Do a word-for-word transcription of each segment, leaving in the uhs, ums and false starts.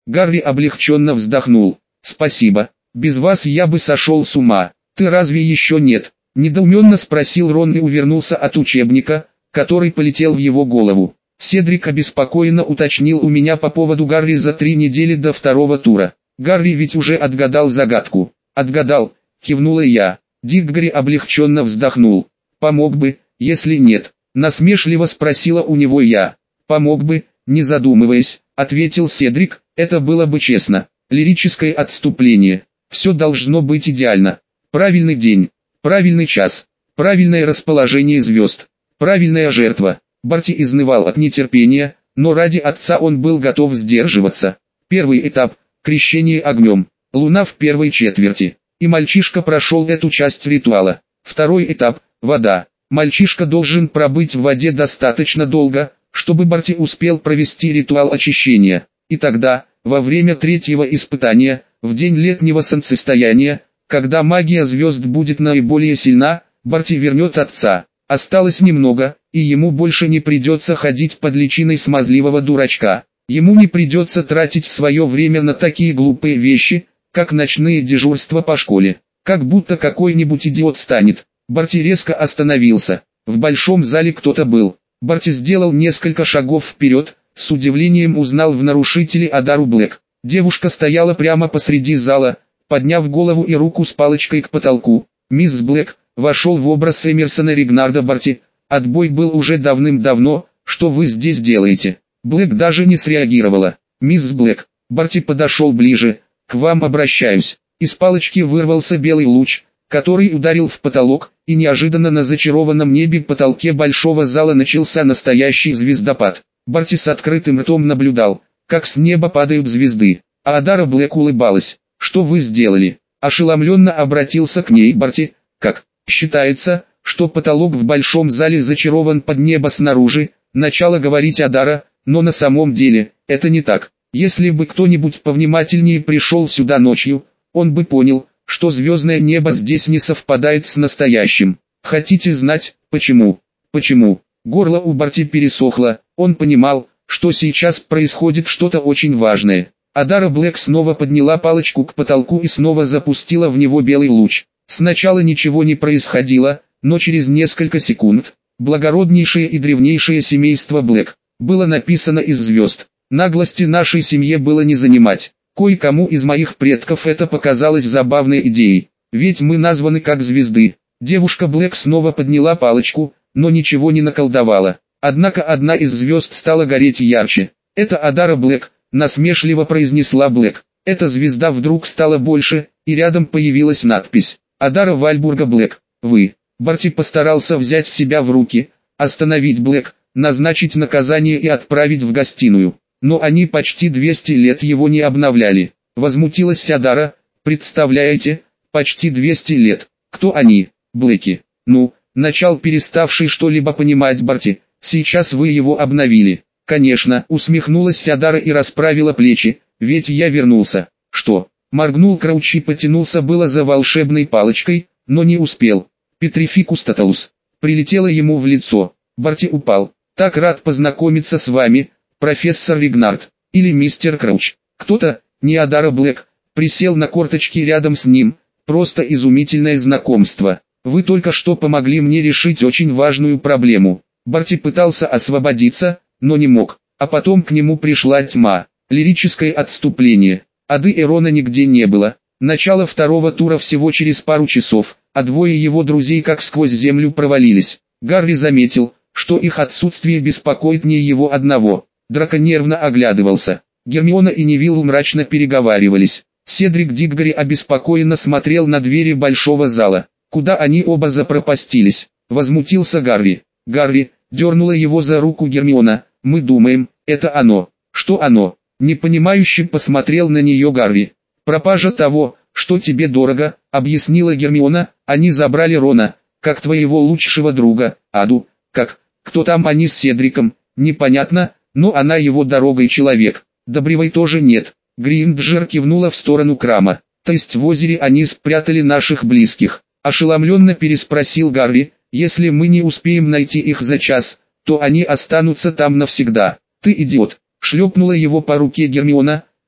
Гарри облегченно вздохнул. «Спасибо. Без вас я бы сошел с ума. Ты разве еще нет?» Недоуменно спросил Рон и увернулся от учебника, который полетел в его голову. Седрик обеспокоенно уточнил у меня по поводу Гарри за три недели до второго тура. Гарри ведь уже отгадал загадку. «Отгадал», кивнула я. Диггори облегченно вздохнул. «Помог бы, если нет?» Насмешливо спросила у него я. «Помог бы», не задумываясь, ответил Седрик, «это было бы честно. Лирическое отступление. Все должно быть идеально. Правильный день, правильный час, правильное расположение звезд, правильная жертва». Барти изнывал от нетерпения, но ради отца он был готов сдерживаться. Первый этап – крещение огнем, луна в первой четверти, и мальчишка прошел эту часть ритуала. Второй этап – вода. Мальчишка должен пробыть в воде достаточно долго, чтобы Барти успел провести ритуал очищения. И тогда, во время третьего испытания, в день летнего солнцестояния, когда магия звезд будет наиболее сильна, Барти вернет отца. Осталось немного, и ему больше не придется ходить под личиной смазливого дурачка. Ему не придется тратить свое время на такие глупые вещи, как ночные дежурства по школе. Как будто какой-нибудь идиот станет. Барти резко остановился. В большом зале кто-то был. Барти сделал несколько шагов вперед, с удивлением узнал в нарушителе Адару Блэк. Девушка стояла прямо посреди зала, подняв голову и руку с палочкой к потолку. «Мисс Блэк», вошел в образ Эмерсона Ригнарда Барти. «Отбой был уже давным-давно, что вы здесь делаете?» Блэк даже не среагировала. «Мисс Блэк», Барти подошел ближе, «к вам обращаюсь». Из палочки вырвался белый луч, который ударил в потолок, и неожиданно на зачарованном небе потолке большого зала начался настоящий звездопад. Барти с открытым ртом наблюдал, как с неба падают звезды, а Адара Блэк улыбалась. «Что вы сделали?» Ошеломленно обратился к ней Барти. «Как? Считается, что потолок в большом зале зачарован под небо снаружи», начала говорить Адара, «но на самом деле, это не так. Если бы кто-нибудь повнимательнее пришел сюда ночью, он бы понял, что звездное небо здесь не совпадает с настоящим. Хотите знать, почему?» «Почему?» Горло у Барти пересохло, он понимал, что сейчас происходит что-то очень важное. Адара Блэк снова подняла палочку к потолку и снова запустила в него белый луч. Сначала ничего не происходило, но через несколько секунд, «Благороднейшее и древнейшее семейство Блэк» было написано из звезд. Наглости нашей семье было не занимать. Кое-кому из моих предков это показалось забавной идеей, ведь мы названы как звезды. Девушка Блэк снова подняла палочку, но ничего не наколдовала. Однако одна из звезд стала гореть ярче. «Это Адара Блэк», насмешливо произнесла Блэк. Эта звезда вдруг стала больше, и рядом появилась надпись «Адара Вальбурга Блэк, вы». Барти постарался взять себя в руки, остановить Блэк, назначить наказание и отправить в гостиную. Но они почти двести лет его не обновляли. Возмутилась Адара. «Представляете, почти двести лет. Кто они, Блэки?» «Ну», начал переставший что-либо понимать Барти, «сейчас вы его обновили». «Конечно», усмехнулась Адара и расправила плечи, «ведь я вернулся». «Что?» Моргнул Крауч и потянулся было за волшебной палочкой, но не успел. «Петрификус Тоталус» прилетело ему в лицо. Барти упал. «Так рад познакомиться с вами, профессор Ригнард, или мистер Крауч». Кто-то, не Адара Блэк, присел на корточки рядом с ним. «Просто изумительное знакомство. Вы только что помогли мне решить очень важную проблему». Барти пытался освободиться, но не мог. А потом к нему пришла тьма. Лирическое отступление. Ады и Рона нигде не было. Начало второго тура всего через пару часов, а двое его друзей как сквозь землю провалились. Гарри заметил, что их отсутствие беспокоит не его одного. Драко нервно оглядывался. Гермиона и Невилл мрачно переговаривались. Седрик Диггори обеспокоенно смотрел на двери большого зала. Куда они оба запропастились? Возмутился Гарри. «Гарри», дернула его за руку Гермиона, «мы думаем, это оно». «Что оно?» Непонимающе посмотрел на нее Гарри. «Пропажа того, что тебе дорого», объяснила Гермиона, «они забрали Рона, как твоего лучшего друга, Аду, как, кто там они с Седриком, непонятно, но она его дорогой человек, Добревой тоже нет». Гринджер кивнула в сторону Крама. «То есть в озере они спрятали наших близких?» Ошеломленно переспросил Гарри. «Если мы не успеем найти их за час, то они останутся там навсегда». «Ты идиот!» шлепнула его по руке Гермиона,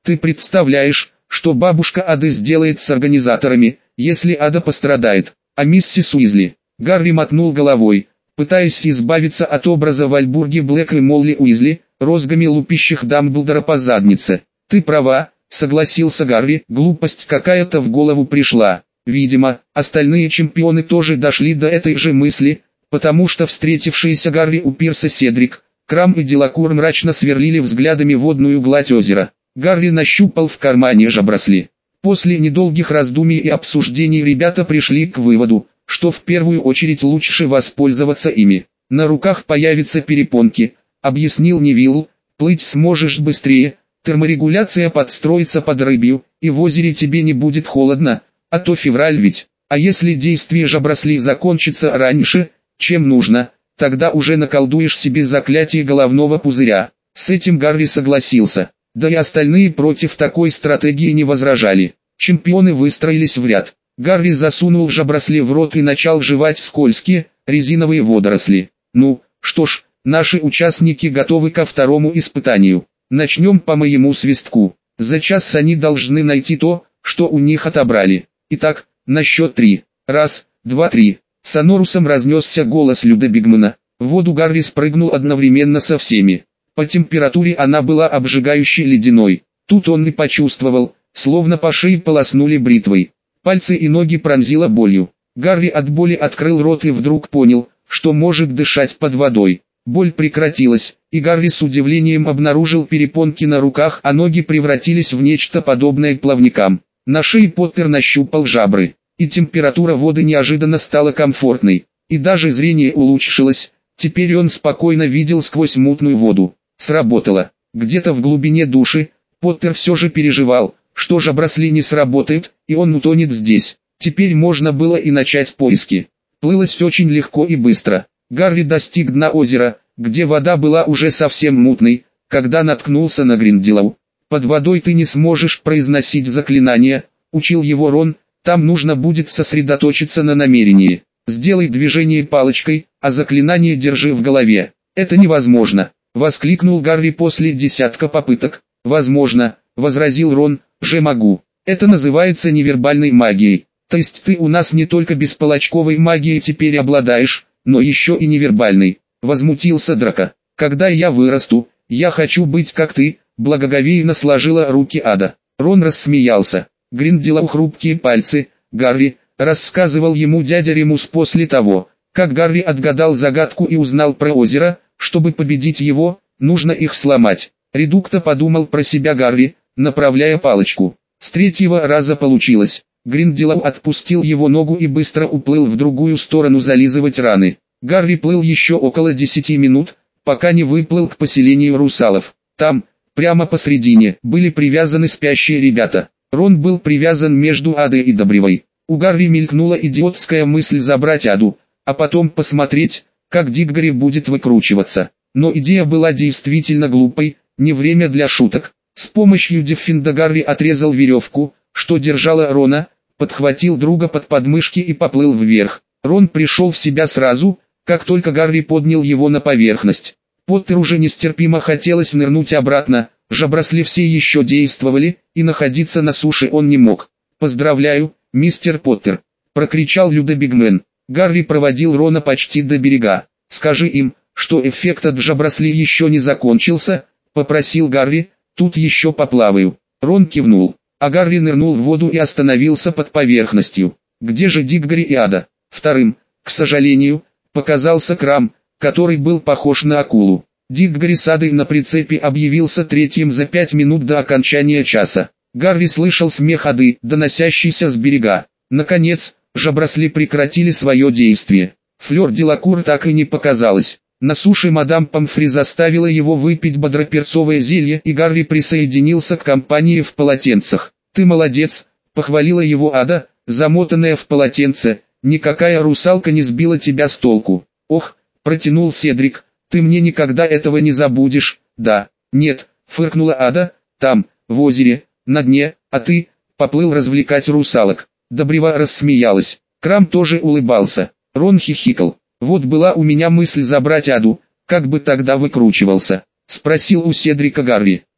Ты представляешь, что бабушка Ады сделает с организаторами, если Ада пострадает? А миссис Уизли? Гарри мотнул головой, пытаясь избавиться от образа Вальбурги Блэк и Молли Уизли, розгами лупящих Дамблдора по заднице. Ты права, согласился Гарри, глупость какая-то в голову пришла. Видимо, остальные чемпионы тоже дошли до этой же мысли, потому что встретившиеся Гарри у пирса Седрик, Крам и Делакур мрачно сверлили взглядами водную гладь озера. Гарри нащупал в кармане жабросли. После недолгих раздумий и обсуждений ребята пришли к выводу, что в первую очередь лучше воспользоваться ими. На руках появятся перепонки, объяснил Невилл, плыть сможешь быстрее, терморегуляция подстроится под рыбью, и в озере тебе не будет холодно, а то февраль ведь. А если действие жабросли закончится раньше, чем нужно, тогда уже наколдуешь себе заклятие головного пузыря. С этим Гарри согласился. Да и остальные против такой стратегии не возражали. Чемпионы выстроились в ряд. Гарри засунул жабросли в рот и начал жевать скользкие, резиновые водоросли. Ну, что ж, наши участники готовы ко второму испытанию. Начнем по моему свистку. За час они должны найти то, что у них отобрали. Итак, на счет три. Раз, два, три. Сонорусом разнесся голос Люда Бигмана. В воду Гарри спрыгнул одновременно со всеми. По температуре она была обжигающе ледяной. Тут он и почувствовал, словно по шее полоснули бритвой. Пальцы и ноги пронзило болью. Гарри от боли открыл рот и вдруг понял, что может дышать под водой. Боль прекратилась, и Гарри с удивлением обнаружил перепонки на руках, а ноги превратились в нечто подобное плавникам. На шее Поттер нащупал жабры, и температура воды неожиданно стала комфортной, и даже зрение улучшилось. Теперь он спокойно видел сквозь мутную воду. Сработало. Где-то в глубине души, Поттер все же переживал, что жабросли не сработают, и он утонет здесь. Теперь можно было и начать поиски. Плылось очень легко и быстро. Гарри достиг дна озера, где вода была уже совсем мутной, когда наткнулся на Гринделоу. «Под водой ты не сможешь произносить заклинания», — учил его Рон, «там нужно будет сосредоточиться на намерении. Сделай движение палочкой, а заклинание держи в голове». «Это невозможно», — воскликнул Гарри после десятка попыток. «Возможно», — возразил Рон, — «же могу. Это называется невербальной магией. То есть ты у нас не только бесполочковой магией теперь обладаешь, но еще и невербальной», — возмутился Драко. «Когда я вырасту, я хочу быть как ты», — благоговейно сложила руки Ада. Рон рассмеялся. Гринделоу хрупкие пальцы, Гарри, рассказывал ему дядя Ремус после того, как Гарри отгадал загадку и узнал про озеро. Чтобы победить его, нужно их сломать. Редукто подумал про себя Гарри, направляя палочку. С третьего раза получилось. Гринделоу отпустил его ногу и быстро уплыл в другую сторону зализывать раны. Гарри плыл еще около десяти минут, пока не выплыл к поселению русалов. Там, прямо посредине, были привязаны спящие ребята. Рон был привязан между Адой и Добревой. У Гарри мелькнула идиотская мысль забрать Аду, а потом посмотреть, как Диггори будет выкручиваться. Но идея была действительно глупой, не время для шуток. С помощью Деффинда Гарри отрезал веревку, что держала Рона, подхватил друга под подмышки и поплыл вверх. Рон пришел в себя сразу, как только Гарри поднял его на поверхность. Поттеру уже нестерпимо хотелось нырнуть обратно, жабросли все еще действовали, и находиться на суше он не мог. «Поздравляю, мистер Поттер!» — прокричал Люда Бигмен. Гарри проводил Рона почти до берега. «Скажи им, что эффект от жабросли еще не закончился», — попросил Гарри, — «тут еще поплаваю». Рон кивнул, а Гарри нырнул в воду и остановился под поверхностью. «Где же Диггори и Ада?» Вторым, к сожалению, показался Крам, который был похож на акулу. Диггори с Адой на прицепе объявился третьим за пять минут до окончания часа. Гарри слышал смех Ады, доносящийся с берега. Наконец, жабросли прекратили свое действие. Флёр Делакур так и не показалась. На суше мадам Помфри заставила его выпить бодроперцовое зелье, и Гарри присоединился к компании в полотенцах. «Ты молодец», — похвалила его Ада, замотанная в полотенце, — «никакая русалка не сбила тебя с толку». «Ох», — протянул Седрик, — «ты мне никогда этого не забудешь». «Да, нет», — фыркнула Ада, — «там, в озере, на дне, а ты, поплыл развлекать русалок». Добрева рассмеялась. Крам тоже улыбался. Рон хихикал. «Вот была у меня мысль забрать Аду, как бы тогда выкручивался?» — спросил у Седрика Гарри.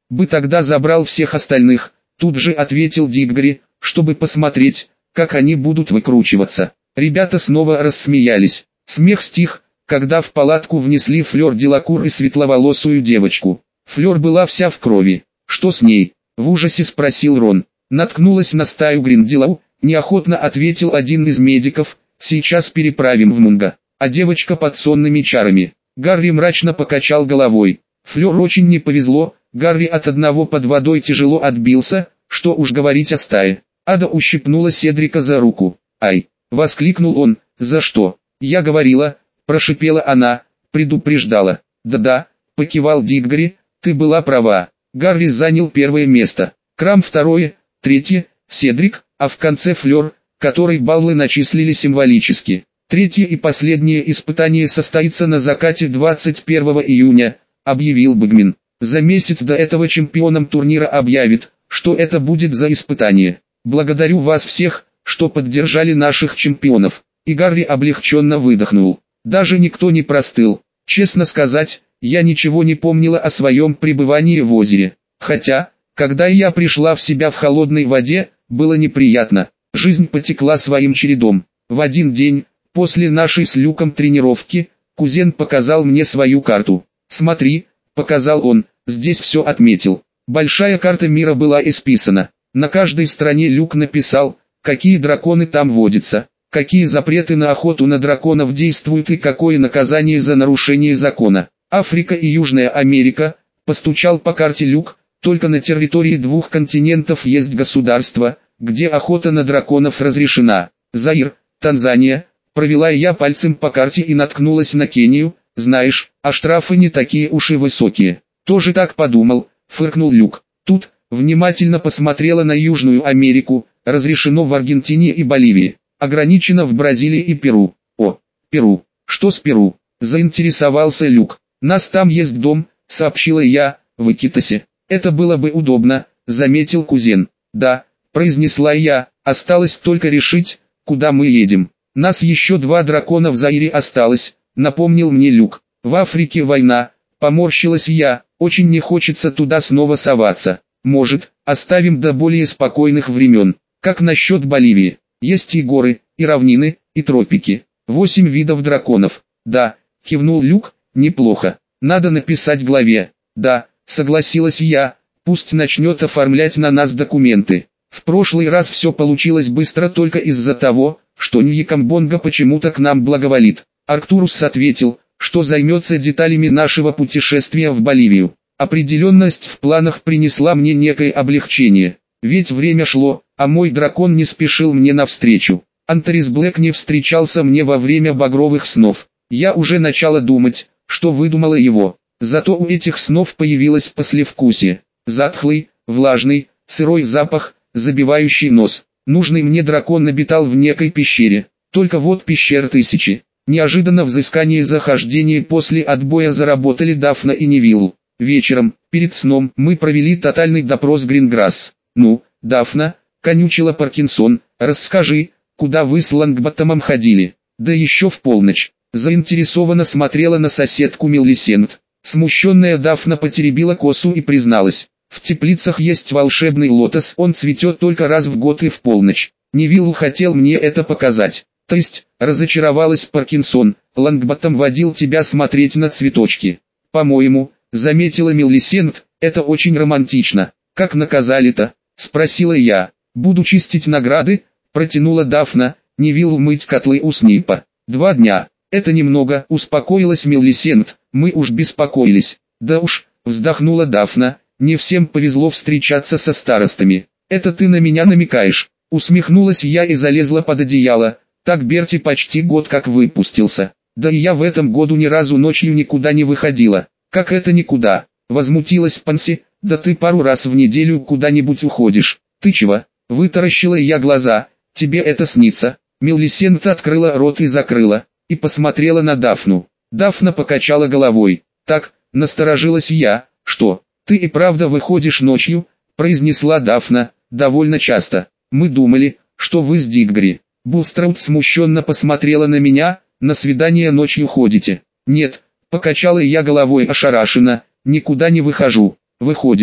бы тогда забрал всех остальных, тут же ответил Диггори, чтобы посмотреть, как они будут выкручиваться. Ребята снова рассмеялись. Смех стих, когда в палатку внесли Флёр Делакур и светловолосую девочку. Флёр была вся в крови. «Что с ней?» — в ужасе спросил Рон. «Наткнулась на стаю Гринделау», — неохотно ответил один из медиков. «Сейчас переправим в Мунго». А девочка под сонными чарами. Гарри мрачно покачал головой. Флёр очень не повезло, Гарри от одного под водой тяжело отбился, что уж говорить о стае. Ада ущипнула Седрика за руку. «Ай!» — воскликнул он. «За что?» «Я говорила», — прошипела она, предупреждала. «Да-да», — покивал Диггори, — «ты была права». Гарри занял первое место, Крам второе, третье, Седрик, а в конце Флёр, которой баллы начислили символически. Третье и последнее испытание состоится на закате двадцать первого июня, объявил Бэгмин. За месяц до этого чемпионом турнира объявит, что это будет за испытание. Благодарю вас всех, что поддержали наших чемпионов. И Гарри облегченно выдохнул. Даже никто не простыл. Честно сказать, я ничего не помнила о своем пребывании в озере. Хотя, когда я пришла в себя в холодной воде, было неприятно. Жизнь потекла своим чередом. В один день, после нашей с Люком тренировки, кузен показал мне свою карту. «Смотри», — показал он, — «здесь все отметил». Большая карта мира была исписана. На каждой стороне Люк написал, какие драконы там водятся, какие запреты на охоту на драконов действуют и какое наказание за нарушение закона. Африка и Южная Америка, постучал по карте Люк, только на территории двух континентов есть государства, где охота на драконов разрешена. Заир, Танзания. Провела я пальцем по карте и наткнулась на Кению. Знаешь, а штрафы не такие уж и высокие. Тоже так подумал, фыркнул Люк. Тут, внимательно посмотрела на Южную Америку, разрешено в Аргентине и Боливии, ограничено в Бразилии и Перу. О, Перу, что с Перу? Заинтересовался Люк. Нас там есть дом, сообщила я, в Икитосе. Это было бы удобно, заметил кузен. Да, произнесла я, осталось только решить, куда мы едем. Нас еще два дракона в Заире осталось, напомнил мне Люк. В Африке война, поморщилась я, очень не хочется туда снова соваться. Может, оставим до более спокойных времен. Как насчет Боливии? Есть и горы, и равнины, и тропики. Восемь видов драконов. Да, кивнул Люк, неплохо. Надо написать главе. Да, согласилась я, пусть начнет оформлять на нас документы. В прошлый раз все получилось быстро только из-за того, что Ньякамбонга почему-то к нам благоволит. Арктурус ответил, что займется деталями нашего путешествия в Боливию. Определенность в планах принесла мне некое облегчение. Ведь время шло, а мой дракон не спешил мне навстречу. Антарис Блэк не встречался мне во время багровых снов. Я уже начала думать, что выдумала его. Зато у этих снов появилось послевкусие. Затхлый, влажный, сырой запах, забивающий нос. Нужный мне дракон обитал в некой пещере. Только вот пещера тысячи. Неожиданно взыскание захождения после отбоя заработали Дафна и Невилл. Вечером, перед сном, мы провели тотальный допрос Гринграсс. «Ну, Дафна», — конючила Паркинсон, — «расскажи, куда вы с Лонгботтомом ходили?» «Да еще в полночь». Заинтересованно смотрела на соседку Мелисент. Смущенная Дафна потеребила косу и призналась. «В теплицах есть волшебный лотос, он цветет только раз в год и в полночь. Невилл хотел мне это показать». «То есть», — разочаровалась Паркинсон, — «Лонгботтом водил тебя смотреть на цветочки». «По-моему», — заметила Мелисент, — «это очень романтично». «Как наказали-то?» — спросила я. «Буду чистить награды», — протянула Дафна, — «Невиллу мыть котлы у Снипа». «Два дня. Это немного», — успокоилась Мелисент, — «мы уж беспокоились». «Да уж», — вздохнула Дафна, — «не всем повезло встречаться со старостами». «Это ты на меня намекаешь?» Усмехнулась я и залезла под одеяло. Так Берти почти год как выпустился. Да и я в этом году ни разу ночью никуда не выходила. «Как это никуда?» — возмутилась Панси. «Да ты пару раз в неделю куда-нибудь уходишь». «Ты чего?» — вытаращила я глаза. «Тебе это снится?» Мелисент открыла рот и закрыла, и посмотрела на Дафну. Дафна покачала головой. «Так», — насторожилась я. «Что, ты и правда выходишь ночью?» — произнесла Дафна. «Довольно часто. Мы думали, что вы с Диггори». Булстраут смущенно посмотрела на меня. «На свидание ночью ходите?» «Нет», — покачала я головой ошарашенно, «никуда не выхожу». «Выходишь.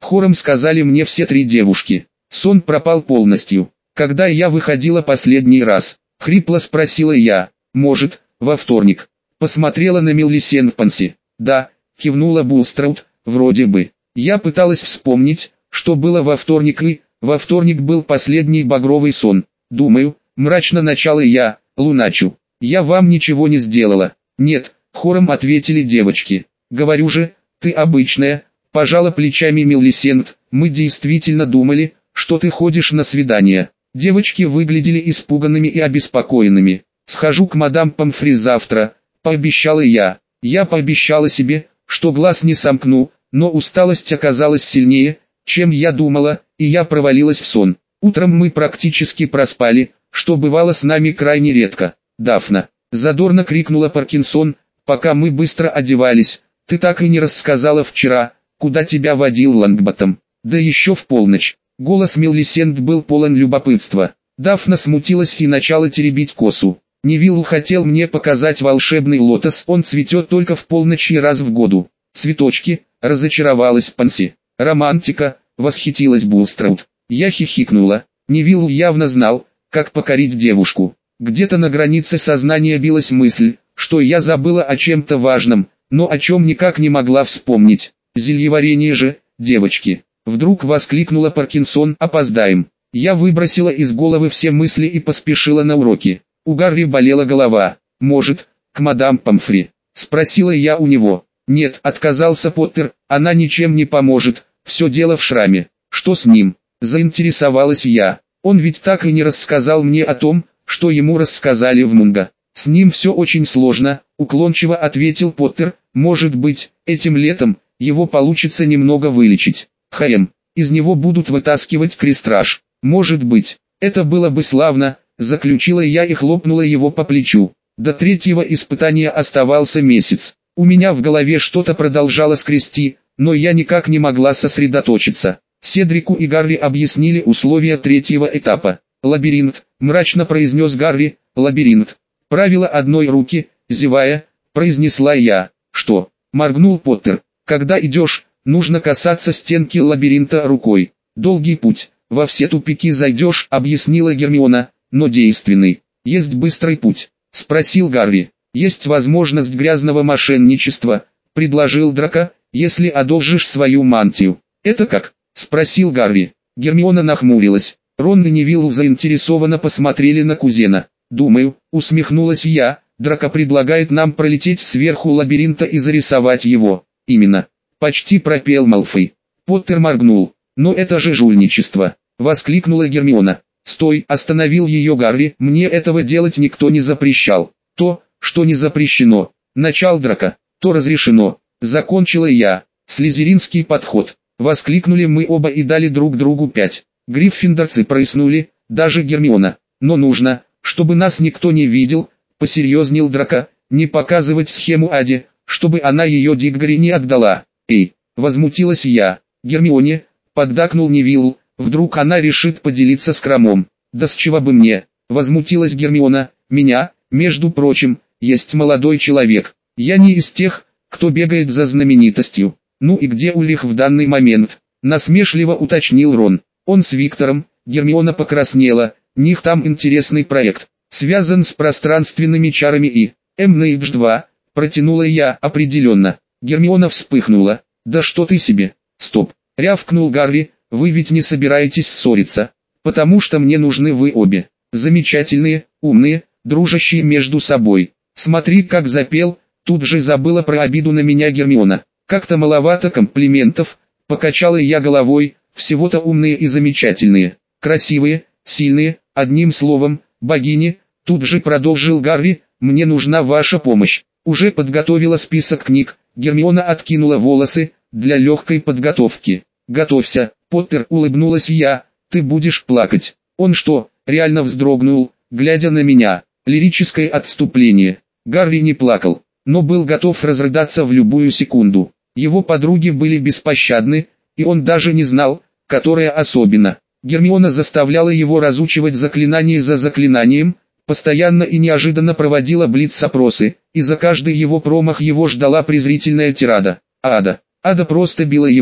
Хором сказали мне все три девушки. Сон пропал полностью. Когда я выходила последний раз, хрипло спросила я, может, во вторник. Посмотрела на Милисент Панси. Да, кивнула Булстраут, вроде бы. Я пыталась вспомнить, что было во вторник и, во вторник был последний багровый сон. Думаю, мрачно начала я, Луначу. Я вам ничего не сделала. Нет, хором ответили девочки. Говорю же, ты обычная, пожала плечами Милисент, мы действительно думали, что ты ходишь на свидания. Девочки выглядели испуганными и обеспокоенными. Схожу к мадам Помфри завтра, пообещала я. Я пообещала себе, что глаз не сомкну, но усталость оказалась сильнее, чем я думала, и я провалилась в сон. Утром мы практически проспали, что бывало с нами крайне редко. Дафна, задорно крикнула Паркинсон, пока мы быстро одевались. Ты так и не рассказала вчера, куда тебя водил Лангботтом. Да еще в полночь. Голос Милисент был полон любопытства. Дафна смутилась и начала теребить косу. Невилл хотел мне показать волшебный лотос, он цветет только в полночь и раз в году. Цветочки, разочаровалась Панси. Романтика, восхитилась Булстраут. Я хихикнула. Невилл явно знал, как покорить девушку. Где-то на границе сознания билась мысль, что я забыла о чем-то важном, но о чем никак не могла вспомнить. Зельеварение же, девочки. Вдруг воскликнула Паркинсон, опоздаем. Я выбросила из головы все мысли и поспешила на уроки. У Гарри болела голова. Может, к мадам Помфри? Спросила я у него. Нет, отказался Поттер, она ничем не поможет, все дело в шраме. Что с ним? Заинтересовалась я. Он ведь так и не рассказал мне о том, что ему рассказали в Мунго. С ним все очень сложно, уклончиво ответил Поттер. Может быть, этим летом его получится немного вылечить. Хэм, из него будут вытаскивать крестраж. Может быть, это было бы славно, заключила я и хлопнула его по плечу. До третьего испытания оставался месяц. У меня в голове что-то продолжало скрести, но я никак не могла сосредоточиться. Седрику и Гарри объяснили условия третьего этапа. Лабиринт, мрачно произнес Гарри, лабиринт. Правило одной руки, зевая, произнесла я. Что? Моргнул Поттер. Когда идешь, нужно касаться стенки лабиринта рукой. Долгий путь, во все тупики зайдешь, объяснила Гермиона, но действенный. Есть быстрый путь? Спросил Гарри. Есть возможность грязного мошенничества, предложил Драко, если одолжишь свою мантию. Это как? Спросил Гарри. Гермиона нахмурилась. Рон и Невилл заинтересованно посмотрели на кузена. Думаю, усмехнулась я, Драко предлагает нам пролететь сверху лабиринта и зарисовать его. Именно. Почти пропел Малфой. Поттер моргнул. Но это же жульничество, воскликнула Гермиона. Стой, остановил ее Гарри, мне этого делать никто не запрещал. То, что не запрещено, начал Драко, то разрешено, закончила я. Слизеринский подход, воскликнули мы оба и дали друг другу пять. Гриффиндорцы прыснули, даже Гермиона. Но нужно, чтобы нас никто не видел, посерьезнел Драко, не показывать схему Аде, чтобы она ее Диггори не отдала. Эй, возмутилась я. Гермионе, поддакнул Невилл, вдруг она решит поделиться с Кромом. Да с чего бы мне, возмутилась Гермиона, меня, между прочим, есть молодой человек. Я не из тех, кто бегает за знаменитостью. Ну и где Улих в данный момент? Насмешливо уточнил Рон. Он с Виктором. Гермиона покраснела. Них там интересный проект, связан с пространственными чарами и эм эн эйч два, протянула я определенно. Гермиона вспыхнула. Да что ты себе? Стоп, рявкнул Гарри, вы ведь не собираетесь ссориться, потому что мне нужны вы обе. Замечательные, умные, дружащие между собой. Смотри, как запел, тут же забыла про обиду на меня Гермиона. Как-то маловато комплиментов, покачала я головой, всего-то умные и замечательные, красивые, сильные, одним словом, богини. Тут же продолжил Гарри, мне нужна ваша помощь. Уже подготовила список книг, Гермиона откинула волосы, для легкой подготовки. Готовься, Поттер, улыбнулась я, ты будешь плакать. Он что, реально вздрогнул, глядя на меня. Лирическое отступление. Гарри не плакал, но был готов разрыдаться в любую секунду. Его подруги были беспощадны, и он даже не знал, которая особенно. Гермиона заставляла его разучивать заклинание за заклинанием, постоянно и неожиданно проводила блиц-опросы, и за каждый его промах его ждала презрительная тирада. А Ада, Ада просто била его.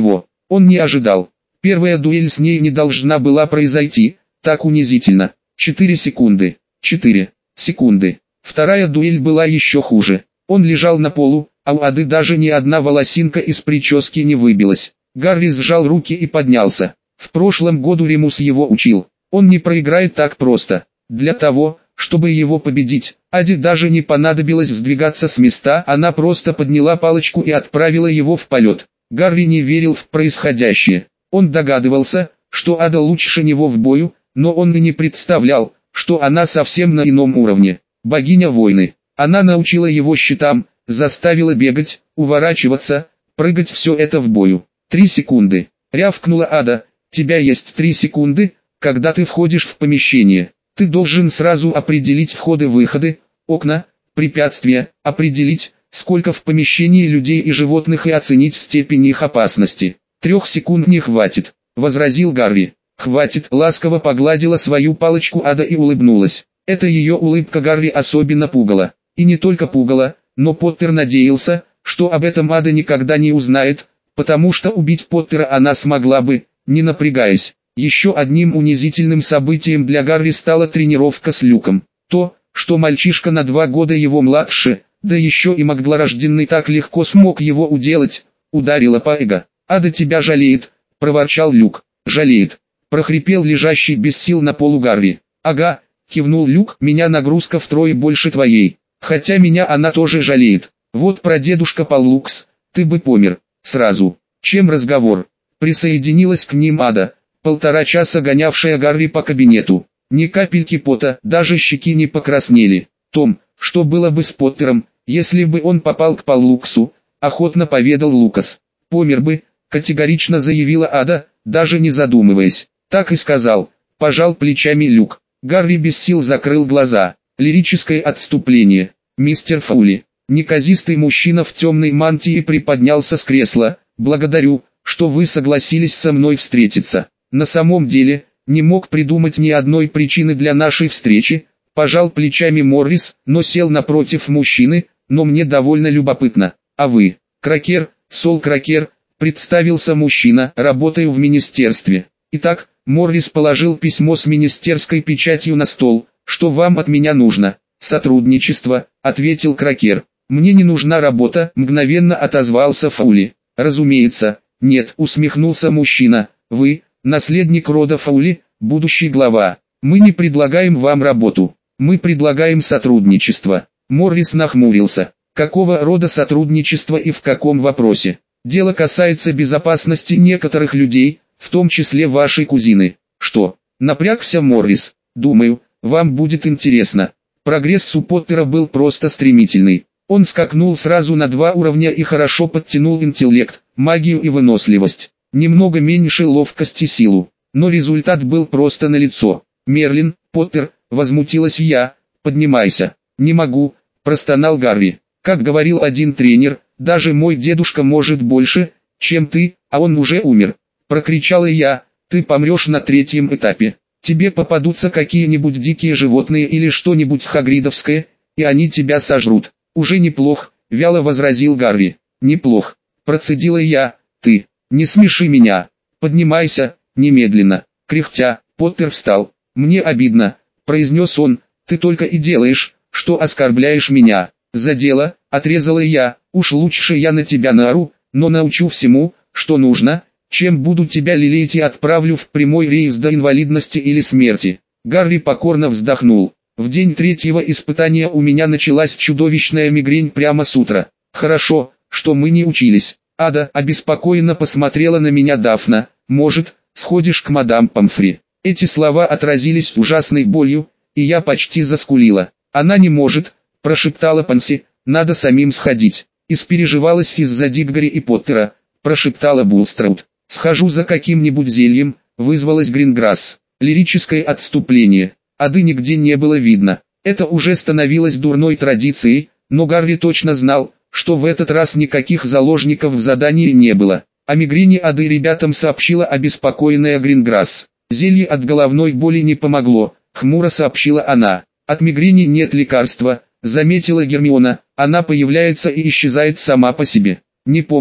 Он не ожидал. Первая дуэль с ней не должна была произойти, так унизительно. Четыре секунды. Четыре секунды. Вторая дуэль была еще хуже. Он лежал на полу, а у Ады даже ни одна волосинка из прически не выбилась. Гарри сжал руки и поднялся. В прошлом году Ремус его учил. Он не проиграет так просто. Для того, чтобы его победить, Аде даже не понадобилось сдвигаться с места, она просто подняла палочку и отправила его в полет. Гарри не верил в происходящее. Он догадывался, что Ада лучше него в бою, но он и не представлял, что она совсем на ином уровне. Богиня войны. Она научила его щитам, заставила бегать, уворачиваться, прыгать, все это в бою. Три секунды. Рявкнула Ада. Тебя есть три секунды, когда ты входишь в помещение. Ты должен сразу определить входы-выходы, окна, препятствия, определить, сколько в помещении людей и животных и оценить степень их опасности. Трех секунд не хватит, возразил Гарри. Хватит, ласково погладила свою палочку Ада и улыбнулась. Это ее улыбка Гарри особенно пугала. И не только пугала, но Поттер надеялся, что об этом Ада никогда не узнает, потому что убить Поттера она смогла бы, не напрягаясь. Еще одним унизительным событием для Гарри стала тренировка с Люком. То, что мальчишка на два года его младше, да еще и магдлорожденный так легко смог его уделать, ударило по эго. «Ада тебя жалеет», — проворчал Люк. «Жалеет», — прохрипел лежащий без сил на полу Гарри. «Ага», — кивнул Люк, — «меня нагрузка втрое больше твоей, хотя меня она тоже жалеет. Вот прадедушка Паллукс, ты бы помер, сразу. Чем разговор?» Присоединилась к ним Ада, полтора часа гонявшая Гарри по кабинету. Ни капельки пота, даже щеки не покраснели. «Том, что было бы с Поттером, если бы он попал к Паллуксу?» — охотно поведал Лукас. «Помер бы», — категорично заявила Ада, даже не задумываясь. «Так и сказал», — пожал плечами Люк. Гарри без сил закрыл глаза. Лирическое отступление. «Мистер Фаули». Неказистый мужчина в темной мантии приподнялся с кресла. «Благодарю, что вы согласились со мной встретиться. На самом деле, не мог придумать ни одной причины для нашей встречи», — пожал плечами Моррис, но сел напротив мужчины. «Но мне довольно любопытно. А вы?» «Кракер, Сол Кракер», — представился мужчина, — «работаю в министерстве». «Итак», — Моррис положил письмо с министерской печатью на стол. «Что вам от меня нужно?» «Сотрудничество», — ответил Кракер. «Мне не нужна работа», — мгновенно отозвался Фаули. «Разумеется, нет», — усмехнулся мужчина. «Вы, наследник рода Фаули, будущий глава. Мы не предлагаем вам работу. Мы предлагаем сотрудничество». Моррис нахмурился. «Какого рода сотрудничество и в каком вопросе?» «Дело касается безопасности некоторых людей, в том числе вашей кузины». «Что?» — напрягся Моррис. «Думаю, вам будет интересно». Прогресс у Поттера был просто стремительный. Он скакнул сразу на два уровня и хорошо подтянул интеллект, магию и выносливость. Немного меньше ловкость и силу. Но результат был просто налицо. «Мерлин, Поттер», — возмутилась я, — «поднимайся». «Не могу», — простонал Гарри. «Как говорил один тренер, даже мой дедушка может больше, чем ты, а он уже умер». Прокричала я. «Ты помрешь на третьем этапе. Тебе попадутся какие-нибудь дикие животные или что-нибудь хагридовское, и они тебя сожрут». «Уже неплох», — вяло возразил Гарри. «Неплох», — процедила я. «Ты, не смеши меня. Поднимайся, немедленно». Кряхтя, Поттер встал. «Мне обидно», — произнес он, — «ты только и делаешь, что оскорбляешь меня». «За дело», — отрезала я, — «уж лучше я на тебя наору, но научу всему, что нужно, чем буду тебя лелеять и отправлю в прямой рейс до инвалидности или смерти». Гарри покорно вздохнул. В день третьего испытания у меня началась чудовищная мигрень прямо с утра. «Хорошо, что мы не учились». Ада обеспокоенно посмотрела на меня. «Дафна, может, сходишь к мадам Помфри?» Эти слова отразились ужасной болью, и я почти заскулила. «Она не может», — прошептала Панси, — «надо самим сходить». «Испереживалась из-за Диггори и Поттера», — прошептала Булстраут. «Схожу за каким-нибудь зельем», — вызвалась Гринграсс. Лирическое отступление. Ады нигде не было видно. Это уже становилось дурной традицией, но Гарри точно знал, что в этот раз никаких заложников в задании не было. О мигрени Ады ребятам сообщила обеспокоенная Гринграсс. «Зелье от головной боли не помогло», — хмуро сообщила она. «От мигрени нет лекарства», — заметила Гермиона, — «она появляется и исчезает сама по себе». «Не помню,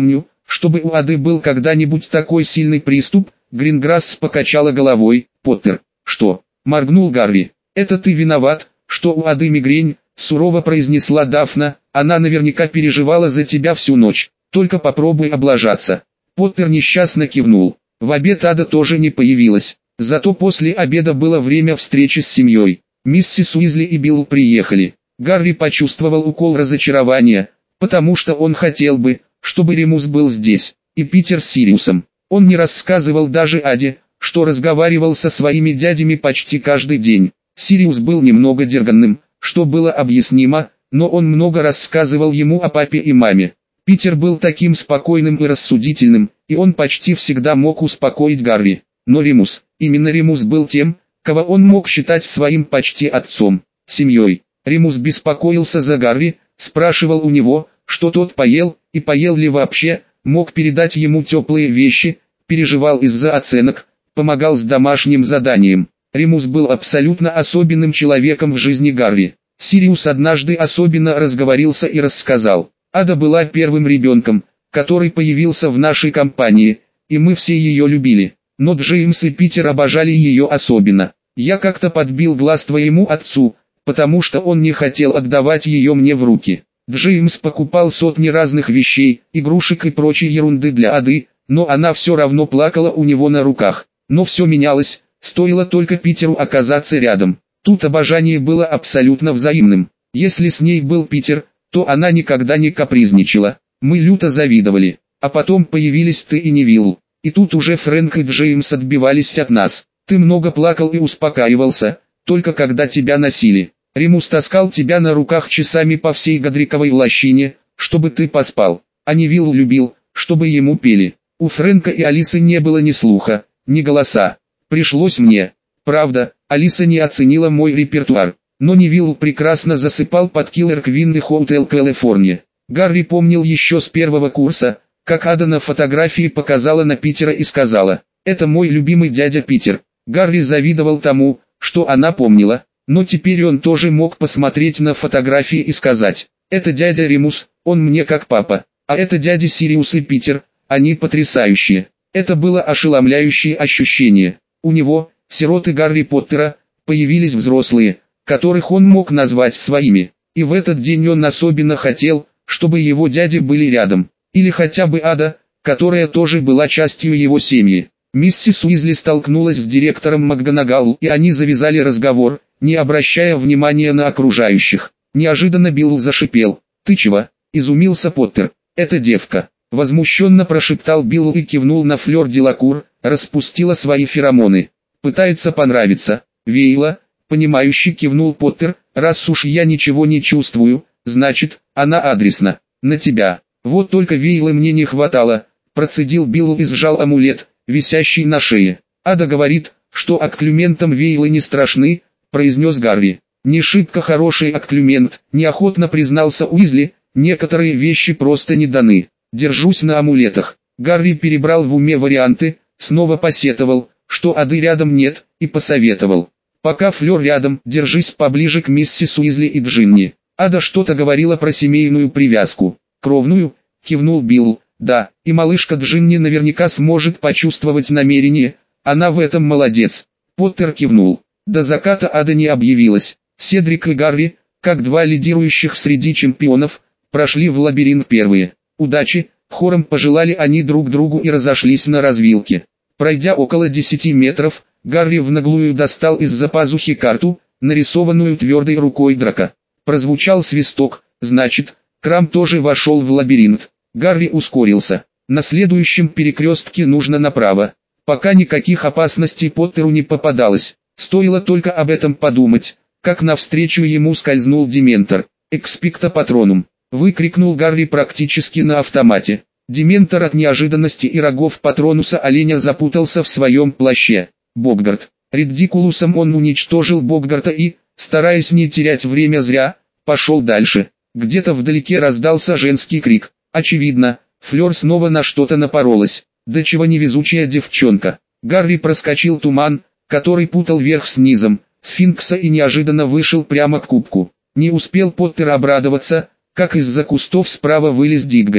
чтобы у Ады был когда-нибудь такой сильный приступ. Гринграсс покачала головой. Поттер, что? Моргнул Гарри. Это ты виноват, что у Ады мигрень, сурово произнесла Дафна. Она наверняка переживала за тебя всю ночь. Только попробуй облажаться. Поттер несчастно кивнул. В обед Ада тоже не появилась. Зато после обеда было время встречи с семьей. Миссис Уизли и Билл приехали. Гарри почувствовал укол разочарования, потому что он хотел бы, чтобы Ремус был здесь, и Питер с Сириусом. Он не рассказывал даже Аде, что разговаривал со своими дядями почти каждый день. Сириус был немного дерганным, что было объяснимо, но он много рассказывал ему о папе и маме. Питер был таким спокойным и рассудительным, и он почти всегда мог успокоить Гарри. Но Ремус, именно Ремус был тем, кого он мог считать своим почти отцом, семьей. Ремус беспокоился за Гарри, спрашивал у него, что тот поел, и поел ли вообще, мог передать ему теплые вещи, переживал из-за оценок, помогал с домашним заданием. Ремус был абсолютно особенным человеком в жизни Гарри. Сириус однажды особенно разговорился и рассказал. Ада была первым ребенком, который появился в нашей компании, и мы все ее любили. Но Джеймс и Питер обожали ее особенно. Я как-то подбил глаз твоему отцу, потому что он не хотел отдавать ее мне в руки. Джеймс покупал сотни разных вещей, игрушек и прочей ерунды для Ады, но она все равно плакала у него на руках. Но все менялось, стоило только Питеру оказаться рядом. Тут обожание было абсолютно взаимным. Если с ней был Питер, то она никогда не капризничала. Мы люто завидовали. А потом появились ты и Невилл. И тут уже Фрэнк и Джеймс отбивались от нас. Ты много плакал и успокаивался, только когда тебя носили. Ремус таскал тебя на руках часами по всей Годриковой лощине, чтобы ты поспал. А Невилл любил, чтобы ему пели. У Фрэнка и Алисы не было ни слуха, ни голоса. Пришлось мне. Правда, Алиса не оценила мой репертуар. Но Невилл прекрасно засыпал под Киллер Квин и Hotel California. Гарри помнил еще с первого курса, как Ада на фотографии показала на Питера и сказала: «Это мой любимый дядя Питер». Гарри завидовал тому, что она помнила, но теперь он тоже мог посмотреть на фотографии и сказать: «Это дядя Ремус, он мне как папа, а это дяди Сириус и Питер, они потрясающие». Это было ошеломляющее ощущение. У него, сироты Гарри Поттера, появились взрослые, которых он мог назвать своими, и в этот день он особенно хотел, чтобы его дяди были рядом, или хотя бы Ада, которая тоже была частью его семьи. Миссис Уизли столкнулась с директором МакГонагалл, и они завязали разговор, не обращая внимания на окружающих. Неожиданно Билл зашипел. «Ты чего?» – изумился Поттер. «Это девка», – возмущенно прошептал Билл и кивнул на Флёр Делакур, распустила свои феромоны. «Пытается понравиться». «Вейла», – понимающе кивнул Поттер, «раз уж я ничего не чувствую, значит, она адресна. На тебя». «Вот только Вейлы мне не хватало», – процедил Билл и сжал амулет, висящий на шее. «Ада говорит, что акклюментом Вейлы не страшны», – произнес Гарри. «Не шибко хороший акклюмент», – неохотно признался Уизли, «некоторые вещи просто не даны. Держусь на амулетах». Гарри перебрал в уме варианты, снова посетовал, что Ады рядом нет, и посоветовал: «Пока Флёр рядом, держись поближе к миссис Уизли и Джинни». Ада что-то говорила про семейную привязку. «Кровную?» – кивнул Билл. «Да, и малышка Джинни наверняка сможет почувствовать намерение, она в этом молодец». Поттер кивнул. До заката Ада не объявилась. Седрик и Гарри, как два лидирующих среди чемпионов, прошли в лабиринт первые. «Удачи!» – хором пожелали они друг другу и разошлись на развилке. Пройдя около десяти метров, Гарри в наглую достал из-за пазухи карту, нарисованную твердой рукой Драко. Прозвучал свисток, значит, Крам тоже вошел в лабиринт. Гарри ускорился. На следующем перекрестке нужно направо. Пока никаких опасностей Поттеру не попадалось. Стоило только об этом подумать, как навстречу ему скользнул Дементор. «Экспекто патронум!» — выкрикнул Гарри практически на автомате. Дементор от неожиданности и рогов Патронуса оленя запутался в своем плаще. Боггарт. Редикулусом он уничтожил Боггарта и, стараясь не терять время зря, пошел дальше. Где-то вдалеке раздался женский крик. Очевидно, Флёр снова на что-то напоролась. Да чего невезучая девчонка. Гарри проскочил туман, который путал верх с низом, сфинкса, и неожиданно вышел прямо к кубку. Не успел Поттер обрадоваться, как из-за кустов справа вылез Диггори.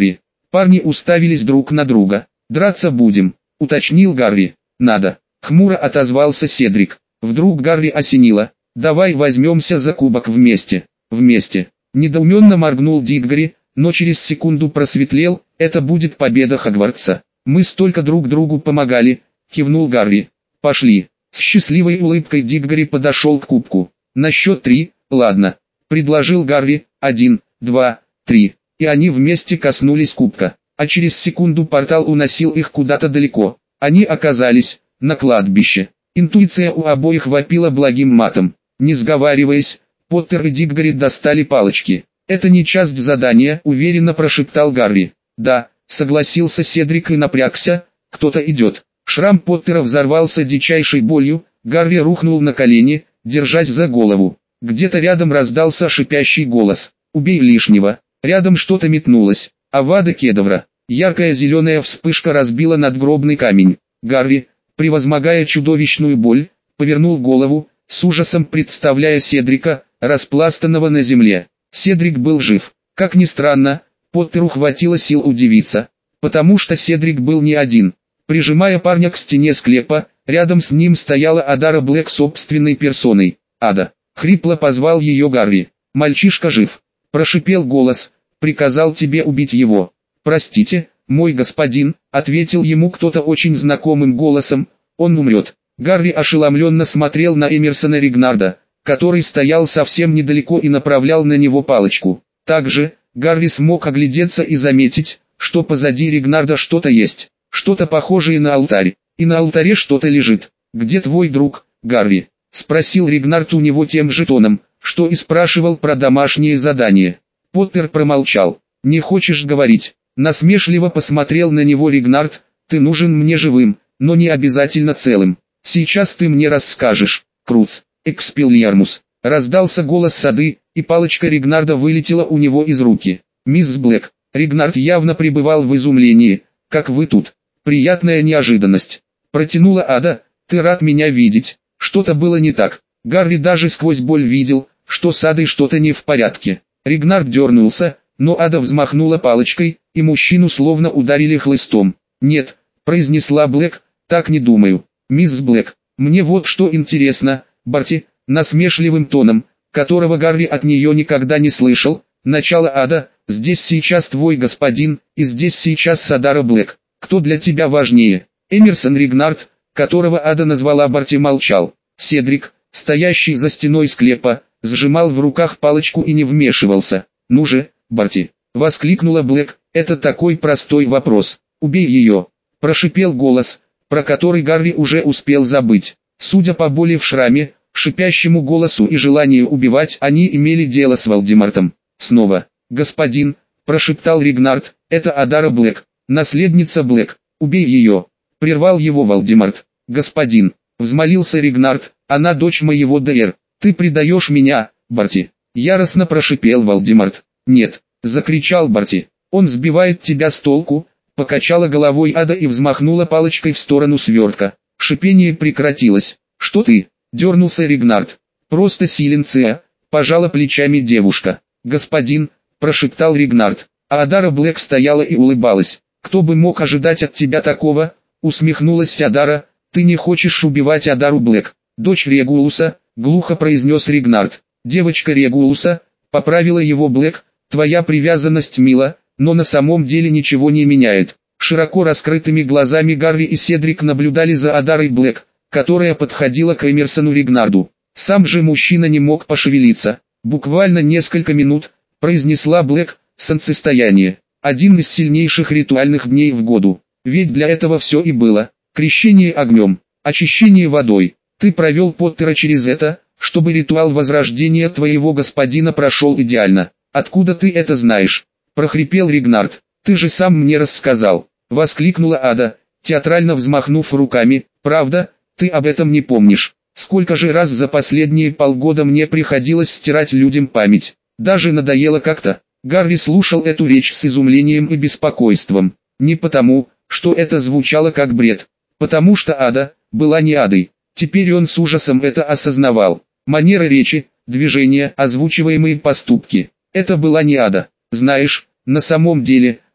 Парни уставились друг на друга. «Драться будем», — уточнил Гарри. «Надо», — хмуро отозвался Седрик. Вдруг Гарри осенило. «Давай возьмемся за кубок вместе». «Вместе». Недоуменно моргнул Диггори, но через секунду просветлел. «Это будет победа Хогвартса. Мы столько друг другу помогали», — кивнул Гарри. «Пошли». С счастливой улыбкой Диггори подошел к кубку. «На счет три, ладно», — предложил Гарри. «Один, два, три». И они вместе коснулись кубка. А через секунду портал уносил их куда-то далеко. Они оказались на кладбище. Интуиция у обоих вопила благим матом. Не сговариваясь, Поттер и Диггори достали палочки. «Это не часть задания», — уверенно прошептал Гарри. «Да», — согласился Седрик и напрягся. «Кто-то идет». Шрам Поттера взорвался дичайшей болью. Гарри рухнул на колени, держась за голову. Где-то рядом раздался шипящий голос. «Убей лишнего». Рядом что-то метнулось. Авада Кедавра. Яркая зеленая вспышка разбила надгробный камень. Гарри, превозмогая чудовищную боль, повернул голову, с ужасом представляя Седрика, распластанного на земле. Седрик был жив. Как ни странно, Поттеру хватило сил удивиться, потому что Седрик был не один. Прижимая парня к стене склепа, рядом с ним стояла Адара Блэк собственной персоной. «Ада!» — хрипло позвал ее Гарри. «Мальчишка жив!» — прошипел голос. «Приказал тебе убить его». «Простите, мой господин», — ответил ему кто-то очень знакомым голосом. «Он умрет». Гарри ошеломленно смотрел на Эмерсона Регнарда, который стоял совсем недалеко и направлял на него палочку. Также, Гарри смог оглядеться и заметить, что позади Регнарда что-то есть, что-то похожее на алтарь, и на алтаре что-то лежит. «Где твой друг, Гарри?» — спросил Регнард у него тем же тоном, что и спрашивал про домашнее задание. Поттер промолчал. «Не хочешь говорить?» Насмешливо посмотрел на него Регнард. «Ты нужен мне живым, но не обязательно целым. Сейчас ты мне расскажешь». «Круц, экспеллиармус!» Раздался голос сады, и палочка Регнарда вылетела у него из руки. «Мисс Блэк». Регнард явно пребывал в изумлении. «Как вы тут?» «Приятная неожиданность». Протянула Ада. «Ты рад меня видеть?» Что-то было не так. Гарри даже сквозь боль видел, что с Адой что-то не в порядке. Регнард дернулся, но Ада взмахнула палочкой, и мужчину словно ударили хлыстом. «Нет», — произнесла Блэк, — «так не думаю». «Мисс Блэк, мне вот что интересно», — Барти, насмешливым тоном, которого Гарри от нее никогда не слышал, начало Ада, «здесь сейчас твой господин, и здесь сейчас Садара Блэк. Кто для тебя важнее?» Эмерсон Регнард, которого Ада назвала Барти, молчал. Седрик, стоящий за стеной склепа, сжимал в руках палочку и не вмешивался. «Ну же, Барти!» — воскликнула Блэк. «Это такой простой вопрос. Убей ее!» — прошипел голос, про который Гарри уже успел забыть. Судя по боли в шраме, шипящему голосу и желанию убивать, они имели дело с Волдемортом. Снова. «Господин!» — прошептал Регнард. «Это Адара Блэк, наследница Блэк. Убей ее!» — прервал его Волдеморт. «Господин!» — взмолился Регнард. «Она дочь моего Д.Р. Ты предаешь меня, Барти!» — яростно прошипел Волдеморт. «Нет!» — закричал Барти. «Он сбивает тебя с толку!» — покачала головой Ада и взмахнула палочкой в сторону свертка. Шипение прекратилось. «Что ты?» — дернулся Регнард. «Просто силенция!» — пожала плечами девушка. «Господин!» — прошептал Регнард. А Адара Блэк стояла и улыбалась. «Кто бы мог ожидать от тебя такого?» — усмехнулась Адара. «Ты не хочешь убивать Адару Блэк, дочь Регулуса?» — глухо произнес Регнард. «Девочка Регулуса», — поправила его Блэк. «Твоя привязанность мила, но на самом деле ничего не меняет». Широко раскрытыми глазами Гарри и Седрик наблюдали за Адарой Блэк, которая подходила к Эмерсону Регнарду. Сам же мужчина не мог пошевелиться. «Буквально несколько минут», — произнесла Блэк, — «солнцестояние. Один из сильнейших ритуальных дней в году. Ведь для этого все и было. Крещение огнем, очищение водой. Ты провел Поттера через это, чтобы ритуал возрождения твоего господина прошел идеально. Откуда ты это знаешь?» — прохрипел Регнард. «Ты же сам мне рассказал», — воскликнула Ада, театрально взмахнув руками. «Правда, ты об этом не помнишь? Сколько же раз за последние полгода мне приходилось стирать людям память. Даже надоело как-то». Гарри слушал эту речь с изумлением и беспокойством. Не потому, что это звучало как бред, потому что Ада была не Адой. Теперь он с ужасом это осознавал. Манера речи, движения, озвучиваемые поступки — это была не Ада. «Знаешь, на самом деле»,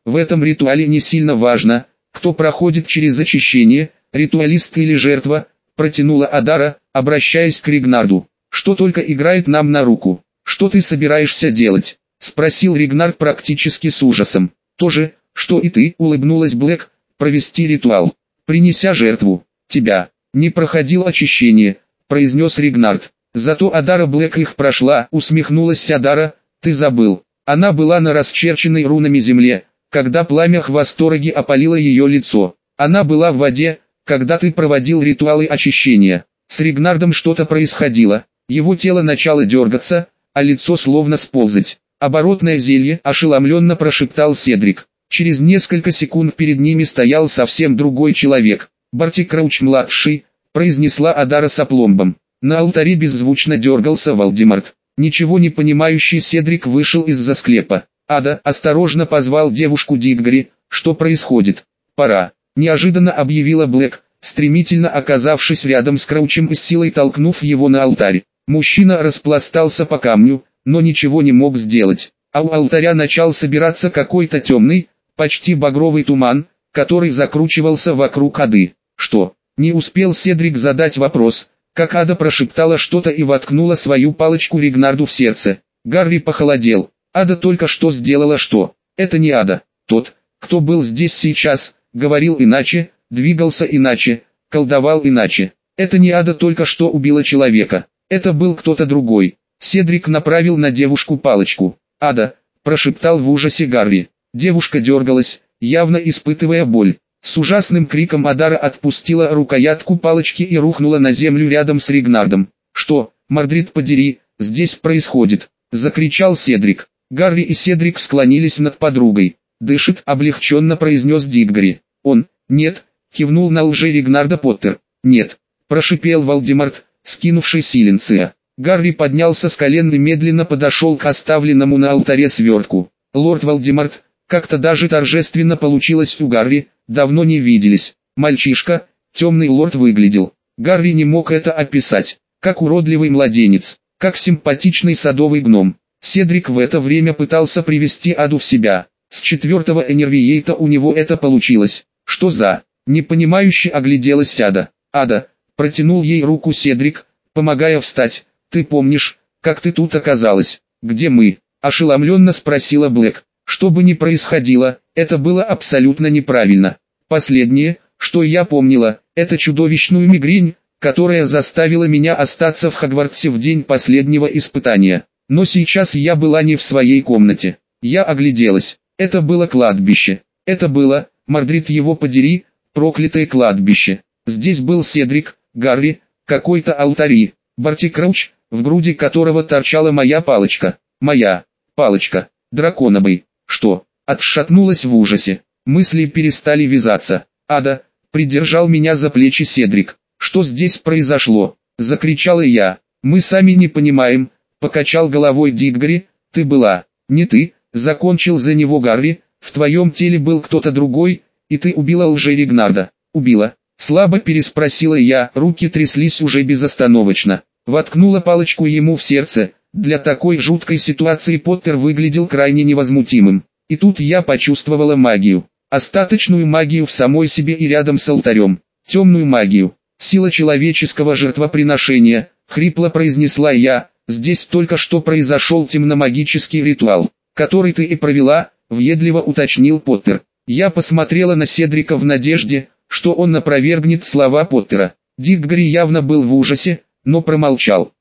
В этом ритуале не сильно важно, кто проходит через очищение, ритуалист или жертва, протянула Адара, обращаясь к Ригнарду. Что только играет нам на руку. Что ты собираешься делать? Спросил Ригнард практически с ужасом. То же, что и ты, улыбнулась Блэк, провести ритуал. Принеся жертву. Тебя. Не проходил очищение, произнес Ригнард. Зато Адара Блэк их прошла, усмехнулась Адара, ты забыл. Она была на расчерченной рунами земле, когда пламя в восторге опалило ее лицо. Она была в воде, когда ты проводил ритуалы очищения. С Ригнардом что-то происходило, его тело начало дергаться, а лицо словно сползать. Оборотное зелье, ошеломленно прошептал Седрик. Через несколько секунд перед ними стоял совсем другой человек. Бартик Крауч-младший, произнесла Адара с опломбом. На алтаре беззвучно дергался Валдемарт. Ничего не понимающий Седрик вышел из-за склепа. Ада осторожно позвал девушку Диггори. Что происходит? Пора. Неожиданно объявила Блэк, стремительно оказавшись рядом с Краучем и с силой толкнув его на алтарь. Мужчина распластался по камню, но ничего не мог сделать. А у алтаря начал собираться какой-то темный, почти багровый туман, который закручивался вокруг Ады. Что? Не успел Седрик задать вопрос, как Ада прошептала что-то и воткнула свою палочку Ригнарду в сердце. Гарри похолодел. Ада только что сделала что? Это не Ада. Тот, кто был здесь сейчас, говорил иначе, двигался иначе, колдовал иначе. Это не Ада только что убила человека. Это был кто-то другой. Седрик направил на девушку палочку. «Ада!» – прошептал в ужасе Гарри. Девушка дергалась, явно испытывая боль. С ужасным криком Адара отпустила рукоятку палочки и рухнула на землю рядом с Ригнардом. «Что, Мордрид подери, здесь происходит?» – закричал Седрик. Гарри и Седрик склонились над подругой. «Дышит», – облегченно произнес Диггори. «Он, нет», – кивнул на лже Ригнарда Поттер. «Нет», – прошипел Валдемарт, скинувший силенция. Гарри поднялся с колен и медленно подошел к оставленному на алтаре свертку. «Лорд Валдемарт», как-то даже торжественно получилось у Гарри, давно не виделись. Мальчишка, темный лорд выглядел. Гарри не мог это описать. Как уродливый младенец, как симпатичный садовый гном. Седрик в это время пытался привести Аду в себя. С четвертого энервиейта у него это получилось. Что за... Непонимающе огляделась Ада. «Ада», протянул ей руку Седрик, помогая встать. «Ты помнишь, как ты тут оказалась?» «Где мы?» – ошеломленно спросила Блэк. Что бы ни происходило, это было абсолютно неправильно. Последнее, что я помнила, это чудовищную мигрень, которая заставила меня остаться в Хогвартсе в день последнего испытания. Но сейчас я была не в своей комнате. Я огляделась. Это было кладбище. Это было, Мордрид его подери, проклятое кладбище. Здесь был Седрик, Гарри, какой-то алтари, Бартик Крауч, в груди которого торчала моя палочка. Моя палочка. Драконобой. Что? Отшатнулась в ужасе. Мысли перестали вязаться. «Ада!» Придержал меня за плечи Седрик. «Что здесь произошло?» Закричала я. «Мы сами не понимаем», покачал головой Диггори. «Ты была. Не ты», закончил за него Гарри. «В твоем теле был кто-то другой, и ты убила лже-Ригнарда». «Убила?» Слабо переспросила я, руки тряслись уже безостановочно. Воткнула палочку ему в сердце. Для такой жуткой ситуации Поттер выглядел крайне невозмутимым. И тут я почувствовала магию. Остаточную магию в самой себе и рядом с алтарем. Темную магию. Сила человеческого жертвоприношения, хрипло произнесла я. Здесь только что произошел темномагический ритуал, который ты и провела, въедливо уточнил Поттер. Я посмотрела на Седрика в надежде, что он опровергнет слова Поттера. Диггори явно был в ужасе, но промолчал.